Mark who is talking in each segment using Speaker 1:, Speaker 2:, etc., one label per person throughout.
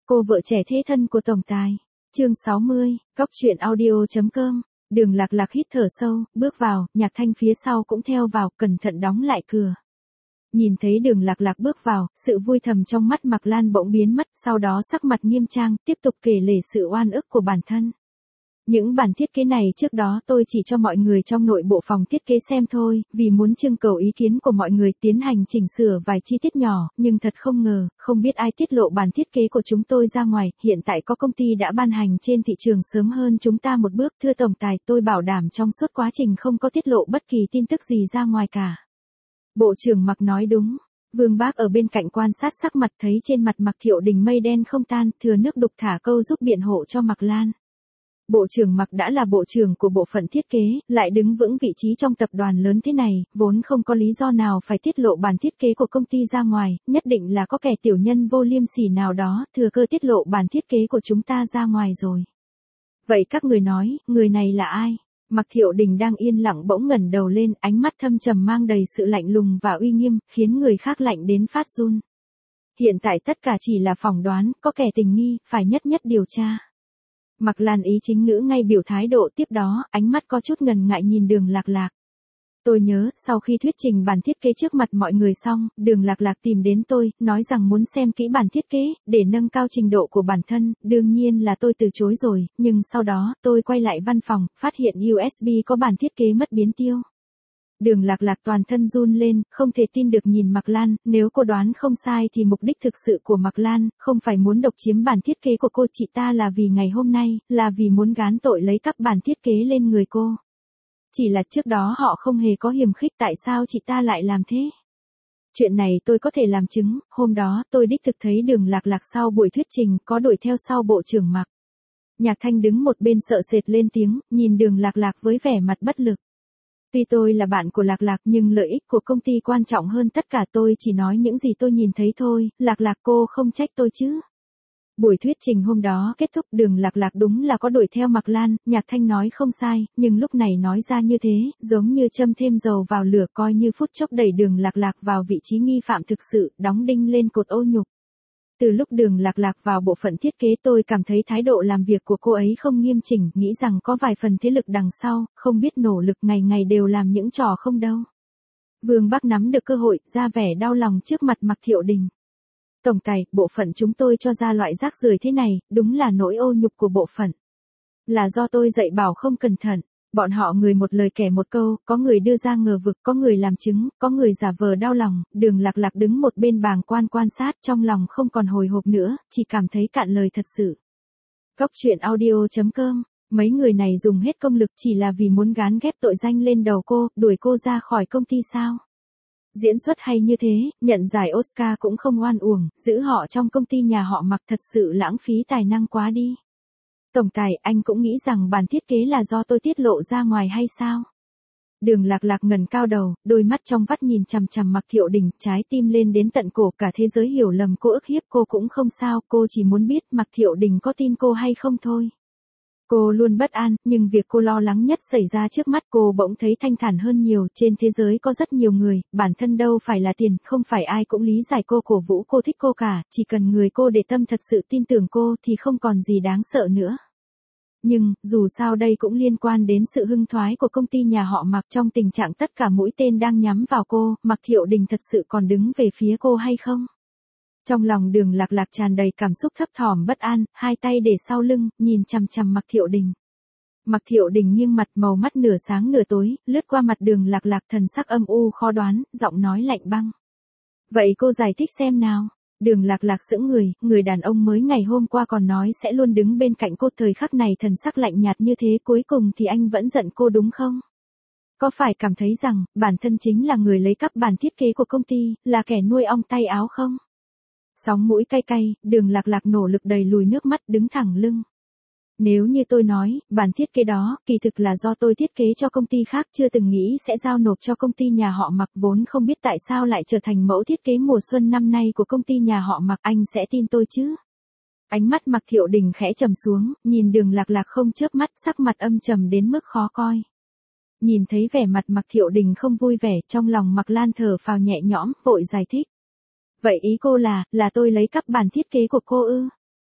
Speaker 1: Cô vợ trẻ thế thân của tổng tài. Chương 60, Cóc truyện audio.com. Đường Lạc Lạc hít thở sâu, bước vào, Nhạc Thanh phía sau cũng theo vào, cẩn thận đóng lại cửa. Nhìn thấy Đường Lạc Lạc bước vào, sự vui thầm trong mắt Mạc Lan bỗng biến mất, sau đó sắc mặt nghiêm trang, tiếp tục kể lể sự oan ức của bản thân. Những bản thiết kế này trước đó tôi chỉ cho mọi người trong nội bộ phòng thiết kế xem thôi, vì muốn trưng cầu ý kiến của mọi người tiến hành chỉnh sửa vài chi tiết nhỏ, nhưng thật không ngờ, không biết ai tiết lộ bản thiết kế của chúng tôi ra ngoài, hiện tại có công ty đã ban hành trên thị trường sớm hơn chúng ta một bước. Thưa tổng tài, tôi bảo đảm trong suốt quá trình không có tiết lộ bất kỳ tin tức gì ra ngoài cả. Bộ trưởng Mạc nói đúng. Vương Bác ở bên cạnh quan sát sắc mặt, thấy trên mặt Mạc Thiệu Đình mây đen không tan, thừa nước đục thả câu giúp biện hộ cho Mạc Lan. Bộ trưởng Mạc đã là bộ trưởng của bộ phận thiết kế, lại đứng vững vị trí trong tập đoàn lớn thế này, vốn không có lý do nào phải tiết lộ bản thiết kế của công ty ra ngoài, nhất định là có kẻ tiểu nhân vô liêm sỉ nào đó, thừa cơ tiết lộ bản thiết kế của chúng ta ra ngoài rồi. Vậy các người nói, người này là ai? Mạc Thiệu Đình đang yên lặng bỗng ngẩng đầu lên, ánh mắt thâm trầm mang đầy sự lạnh lùng và uy nghiêm, khiến người khác lạnh đến phát run. Hiện tại tất cả chỉ là phỏng đoán, có kẻ tình nghi, phải nhất điều tra. Mạc Lan ý chính ngữ ngay biểu thái độ, tiếp đó, ánh mắt có chút ngần ngại nhìn Đường Lạc Lạc. Tôi nhớ, sau khi thuyết trình bản thiết kế trước mặt mọi người xong, Đường Lạc Lạc tìm đến tôi, nói rằng muốn xem kỹ bản thiết kế, để nâng cao trình độ của bản thân, đương nhiên là tôi từ chối rồi, nhưng sau đó, tôi quay lại văn phòng, phát hiện USB có bản thiết kế mất biến tiêu. Đường Lạc Lạc toàn thân run lên, không thể tin được nhìn Mạc Lan, nếu cô đoán không sai thì mục đích thực sự của Mạc Lan, không phải muốn độc chiếm bản thiết kế của cô, chị ta là vì ngày hôm nay, là vì muốn gán tội lấy cắp bản thiết kế lên người cô. Chỉ là trước đó họ không hề có hiềm khích, tại sao chị ta lại làm thế? Chuyện này tôi có thể làm chứng, hôm đó tôi đích thực thấy Đường Lạc Lạc sau buổi thuyết trình có đuổi theo sau bộ trưởng Mạc. Nhạc Thanh đứng một bên sợ sệt lên tiếng, nhìn Đường Lạc Lạc với vẻ mặt bất lực. Tuy tôi là bạn của Lạc Lạc nhưng lợi ích của công ty quan trọng hơn tất cả, tôi chỉ nói những gì tôi nhìn thấy thôi, Lạc Lạc cô không trách tôi chứ. Buổi thuyết trình hôm đó kết thúc, Đường Lạc Lạc đúng là có đuổi theo Mạc Lan, Nhạc Thanh nói không sai, nhưng lúc này nói ra như thế, giống như châm thêm dầu vào lửa, coi như phút chốc đẩy Đường Lạc Lạc vào vị trí nghi phạm thực sự, đóng đinh lên cột ô nhục. Từ lúc Đường Lạc Lạc vào bộ phận thiết kế tôi cảm thấy thái độ làm việc của cô ấy không nghiêm chỉnh, nghĩ rằng có vài phần thế lực đằng sau, không biết nỗ lực ngày ngày đều làm những trò không đâu. Vương Bác nắm được cơ hội, ra vẻ đau lòng trước mặt Mạc Thiệu Đình. Tổng tài, bộ phận chúng tôi cho ra loại rác rưởi thế này, đúng là nỗi ô nhục của bộ phận. Là do tôi dạy bảo không cẩn thận, bọn họ người một lời kẻ một câu, có người đưa ra ngờ vực, có người làm chứng, có người giả vờ đau lòng. Đường Lạc Lạc đứng một bên bàng quan sát, trong lòng không còn hồi hộp nữa, chỉ cảm thấy cạn lời thật sự. Cóc truyện audio.com. Mấy người này dùng hết công lực chỉ là vì muốn gán ghép tội danh lên đầu cô, đuổi cô ra khỏi công ty sao? Diễn xuất hay như thế, nhận giải Oscar cũng không oan uổng, giữ họ trong công ty nhà họ Mạc thật sự lãng phí tài năng quá đi. Tổng tài, anh cũng nghĩ rằng bản thiết kế là do tôi tiết lộ ra ngoài hay sao? Đường Lạc Lạc ngẩng cao đầu, đôi mắt trong vắt nhìn chằm chằm Mạc Thiệu Đình, trái tim lên đến tận cổ, cả thế giới hiểu lầm cô, ức hiếp cô cũng không sao, cô chỉ muốn biết Mạc Thiệu Đình có tin cô hay không thôi. Cô luôn bất an, nhưng việc cô lo lắng nhất xảy ra trước mắt, cô bỗng thấy thanh thản hơn nhiều. Trên thế giới có rất nhiều người, bản thân đâu phải là tiền, không phải ai cũng lý giải cô, cổ vũ cô, thích cô cả, chỉ cần người cô để tâm thật sự tin tưởng cô thì không còn gì đáng sợ nữa. Nhưng, dù sao đây cũng liên quan đến sự hưng thoái của công ty nhà họ Mạc, trong tình trạng tất cả mũi tên đang nhắm vào cô, Mạc Thiệu Đình thật sự còn đứng về phía cô hay không? Trong lòng Đường Lạc Lạc tràn đầy cảm xúc thấp thỏm bất an, hai tay để sau lưng, nhìn chằm chằm Mạc Thiệu Đình. Mạc Thiệu Đình nghiêng mặt, màu mắt nửa sáng nửa tối, lướt qua mặt Đường Lạc Lạc, thần sắc âm u khó đoán, giọng nói lạnh băng. Vậy cô giải thích xem nào. Đường Lạc Lạc sững người đàn ông mới ngày hôm qua còn nói sẽ luôn đứng bên cạnh cô, thời khắc này thần sắc lạnh nhạt như thế, cuối cùng thì anh vẫn giận cô đúng không? Có phải cảm thấy rằng, bản thân chính là người lấy cắp bản thiết kế của công ty, là kẻ nuôi ong tay áo không? Sóng mũi cay cay, Đường Lạc Lạc nỗ lực đầy lùi nước mắt, đứng thẳng lưng. Nếu như tôi nói, bản thiết kế đó, kỳ thực là do tôi thiết kế cho công ty khác, chưa từng nghĩ sẽ giao nộp cho công ty nhà họ Mạc, vốn không biết tại sao lại trở thành mẫu thiết kế mùa xuân năm nay của công ty nhà họ Mạc, anh sẽ tin tôi chứ? Ánh mắt Mạc Thiệu Đình khẽ trầm xuống, nhìn Đường Lạc Lạc không chớp mắt, sắc mặt âm trầm đến mức khó coi. Nhìn thấy vẻ mặt Mạc Thiệu Đình không vui vẻ, trong lòng Mạc Lan thở phào nhẹ nhõm, vội giải thích. Vậy ý cô là tôi lấy cắp bản thiết kế của cô ư?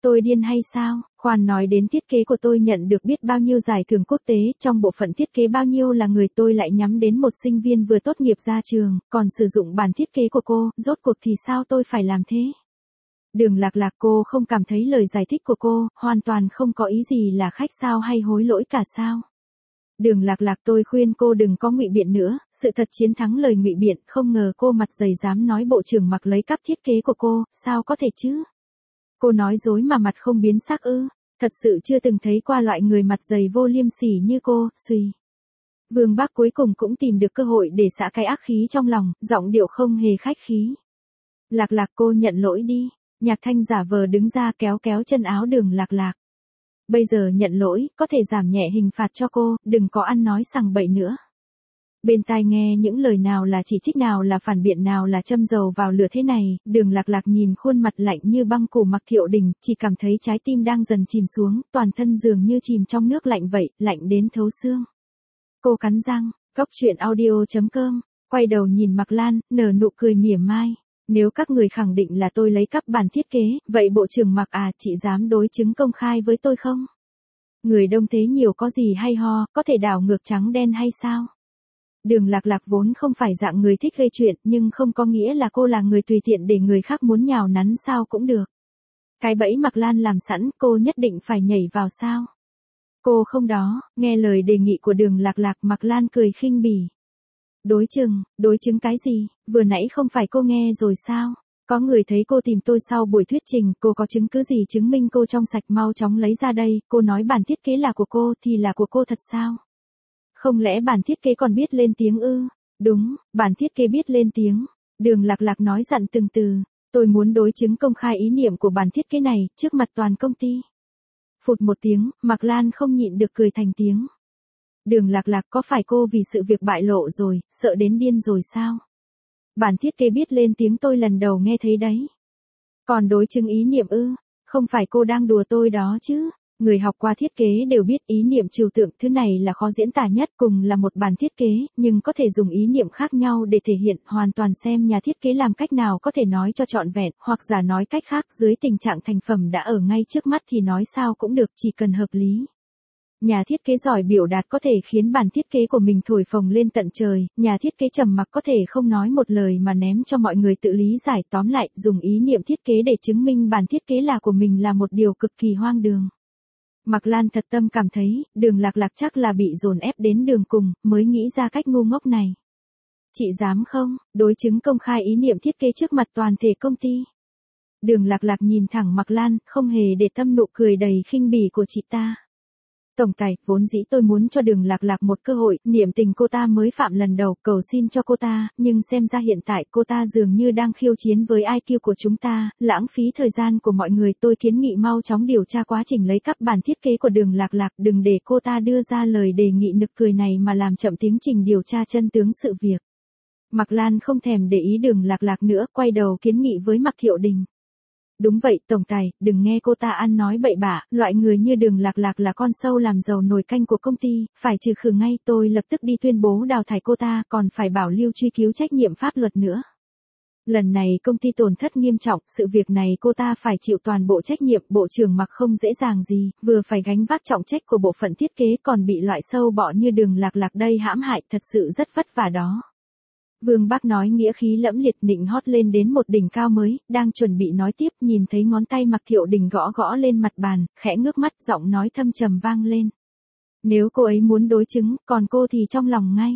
Speaker 1: Tôi điên hay sao? Khoan nói đến thiết kế của tôi nhận được biết bao nhiêu giải thưởng quốc tế, trong bộ phận thiết kế bao nhiêu là người tôi lại nhắm đến một sinh viên vừa tốt nghiệp ra trường, còn sử dụng bản thiết kế của cô, rốt cuộc thì sao tôi phải làm thế? Đường Lạc Lạc, cô không cảm thấy lời giải thích của cô, hoàn toàn không có ý gì là khách sao hay hối lỗi cả sao? Đường Lạc Lạc, tôi khuyên cô đừng có ngụy biện nữa, sự thật chiến thắng lời ngụy biện, không ngờ cô mặt dày dám nói bộ trưởng Mặc lấy cắp thiết kế của cô, sao có thể chứ? Cô nói dối mà mặt không biến sắc ư? Thật sự chưa từng thấy qua loại người mặt dày vô liêm sỉ như cô, suy. Vương Bác cuối cùng cũng tìm được cơ hội để xả cái ác khí trong lòng, giọng điệu không hề khách khí. Lạc Lạc, cô nhận lỗi đi. Nhạc Thanh giả vờ đứng ra kéo kéo chân áo Đường Lạc Lạc. Bây giờ nhận lỗi, có thể giảm nhẹ hình phạt cho cô, đừng có ăn nói sằng bậy nữa. Bên tai nghe những lời nào là chỉ trích, nào là phản biện, nào là châm dầu vào lửa thế này, Đường Lạc Lạc nhìn khuôn mặt lạnh như băng của Mạc Thiệu Đình, chỉ cảm thấy trái tim đang dần chìm xuống, toàn thân dường như chìm trong nước lạnh vậy, lạnh đến thấu xương. Cô cắn răng, goctruyện.audio.com, quay đầu nhìn Mạc Lan, nở nụ cười mỉa mai. Nếu các người khẳng định là tôi lấy cắp bản thiết kế, vậy bộ trưởng Mạc à, chị dám đối chứng công khai với tôi không? Người đông thế nhiều có gì hay ho, có thể đảo ngược trắng đen hay sao? Đường Lạc Lạc vốn không phải dạng người thích gây chuyện, nhưng không có nghĩa là cô là người tùy tiện để người khác muốn nhào nắn sao cũng được. Cái bẫy Mạc Lan làm sẵn, cô nhất định phải nhảy vào sao? Cô không đó, nghe lời đề nghị của Đường Lạc Lạc, Mạc Lan cười khinh bỉ. Đối chứng cái gì, vừa nãy không phải cô nghe rồi sao? Có người thấy cô tìm tôi sau buổi thuyết trình, cô có chứng cứ gì chứng minh cô trong sạch, mau chóng lấy ra đây, cô nói bản thiết kế là của cô thì là của cô thật sao? Không lẽ bản thiết kế còn biết lên tiếng ư? Đúng, bản thiết kế biết lên tiếng. Đường Lạc Lạc nói dặn từng từ, tôi muốn đối chứng công khai ý niệm của bản thiết kế này, trước mặt toàn công ty. Phụt một tiếng, Mạc Lan không nhịn được cười thành tiếng. Đường Lạc Lạc, có phải cô vì sự việc bại lộ rồi, sợ đến điên rồi sao? Bản thiết kế biết lên tiếng tôi lần đầu nghe thấy đấy. Còn đối chứng ý niệm ư? Không phải cô đang đùa tôi đó chứ? Người học qua thiết kế đều biết ý niệm trừu tượng, thứ này là khó diễn tả nhất, cùng là một bản thiết kế, nhưng có thể dùng ý niệm khác nhau để thể hiện, hoàn toàn xem nhà thiết kế làm cách nào có thể nói cho trọn vẹn, hoặc giả nói cách khác, dưới tình trạng thành phẩm đã ở ngay trước mắt thì nói sao cũng được, chỉ cần hợp lý. Nhà thiết kế giỏi biểu đạt có thể khiến bản thiết kế của mình thổi phồng lên tận trời, nhà thiết kế trầm mặc có thể không nói một lời mà ném cho mọi người tự lý giải, tóm lại, dùng ý niệm thiết kế để chứng minh bản thiết kế là của mình là một điều cực kỳ hoang đường. Mạc Lan thật tâm cảm thấy, Đường Lạc Lạc chắc là bị dồn ép đến đường cùng, mới nghĩ ra cách ngu ngốc này. Chị dám không, đối chứng công khai ý niệm thiết kế trước mặt toàn thể công ty. Đường Lạc Lạc nhìn thẳng Mạc Lan, không hề để tâm nụ cười đầy khinh bỉ của chị ta. Tổng tài, vốn dĩ tôi muốn cho Đường Lạc Lạc một cơ hội, niệm tình cô ta mới phạm lần đầu, cầu xin cho cô ta, nhưng xem ra hiện tại cô ta dường như đang khiêu chiến với IQ của chúng ta, lãng phí thời gian của mọi người, tôi kiến nghị mau chóng điều tra quá trình lấy cắp bản thiết kế của Đường Lạc Lạc, đừng để cô ta đưa ra lời đề nghị nực cười này mà làm chậm tiến trình điều tra chân tướng sự việc. Mạc Lan không thèm để ý Đường Lạc Lạc nữa, quay đầu kiến nghị với Mạc Thiệu Đình. Đúng vậy, tổng tài, đừng nghe cô ta ăn nói bậy bạ, loại người như Đường Lạc Lạc là con sâu làm dầu nồi canh của công ty, phải trừ khử ngay, tôi lập tức đi tuyên bố đào thải cô ta, còn phải bảo lưu truy cứu trách nhiệm pháp luật nữa. Lần này công ty tổn thất nghiêm trọng, sự việc này cô ta phải chịu toàn bộ trách nhiệm, bộ trưởng Mặc không dễ dàng gì, vừa phải gánh vác trọng trách của bộ phận thiết kế còn bị loại sâu bọ như Đường Lạc Lạc đây hãm hại, thật sự rất vất vả đó. Vương Bác nói nghĩa khí lẫm liệt, định hót lên đến một đỉnh cao mới, đang chuẩn bị nói tiếp, nhìn thấy ngón tay Mạc Thiệu Đình gõ gõ lên mặt bàn, khẽ ngước mắt, giọng nói thâm trầm vang lên. Nếu cô ấy muốn đối chứng, còn cô thì trong lòng ngay.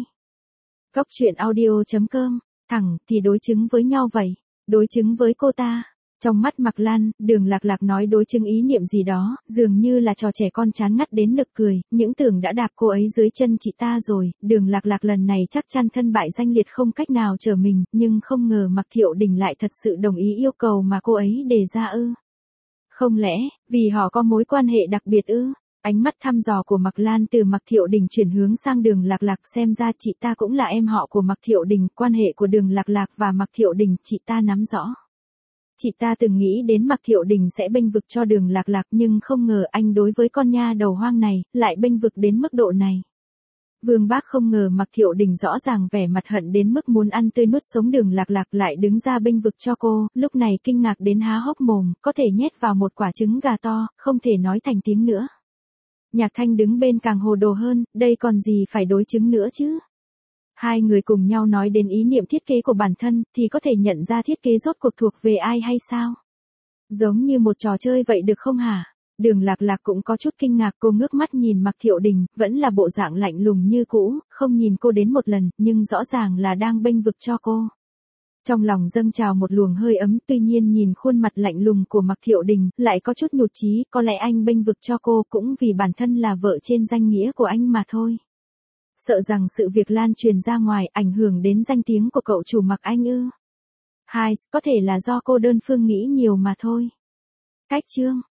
Speaker 1: Goctruyện.audio.com, thẳng thì đối chứng với nhau vậy, đối chứng với cô ta. Trong mắt Mạc Lan, Đường Lạc Lạc nói đối chứng ý niệm gì đó, dường như là trò trẻ con chán ngắt đến nực cười, những tưởng đã đạp cô ấy dưới chân chị ta rồi, Đường Lạc Lạc lần này chắc chắn thân bại danh liệt không cách nào trở mình, nhưng không ngờ Mạc Thiệu Đình lại thật sự đồng ý yêu cầu mà cô ấy đề ra ư. Không lẽ, vì họ có mối quan hệ đặc biệt ư? Ánh mắt thăm dò của Mạc Lan từ Mạc Thiệu Đình chuyển hướng sang Đường Lạc Lạc, xem ra chị ta cũng là em họ của Mạc Thiệu Đình, quan hệ của Đường Lạc Lạc và Mạc Thiệu Đình chị ta nắm rõ. Chị ta từng nghĩ đến Mạc Thiệu Đình sẽ bênh vực cho Đường Lạc Lạc, nhưng không ngờ anh đối với con nha đầu hoang này, lại bênh vực đến mức độ này. Vương Bác không ngờ Mạc Thiệu Đình rõ ràng vẻ mặt hận đến mức muốn ăn tươi nuốt sống Đường Lạc Lạc lại đứng ra bênh vực cho cô, lúc này kinh ngạc đến há hốc mồm, có thể nhét vào một quả trứng gà to, không thể nói thành tiếng nữa. Nhạc Thanh đứng bên càng hồ đồ hơn, đây còn gì phải đối chứng nữa chứ. Hai người cùng nhau nói đến ý niệm thiết kế của bản thân, thì có thể nhận ra thiết kế rốt cuộc thuộc về ai hay sao? Giống như một trò chơi vậy được không hả? Đường Lạc Lạc cũng có chút kinh ngạc, cô ngước mắt nhìn Mạc Thiệu Đình, vẫn là bộ dạng lạnh lùng như cũ, không nhìn cô đến một lần, nhưng rõ ràng là đang bênh vực cho cô. Trong lòng dâng trào một luồng hơi ấm, tuy nhiên nhìn khuôn mặt lạnh lùng của Mạc Thiệu Đình, lại có chút nhụt chí, có lẽ anh bênh vực cho cô cũng vì bản thân là vợ trên danh nghĩa của anh mà thôi. Sợ rằng sự việc lan truyền ra ngoài ảnh hưởng đến danh tiếng của cậu chủ Mạc Anh ư? Hai, có thể là do cô đơn phương nghĩ nhiều mà thôi. Cách chương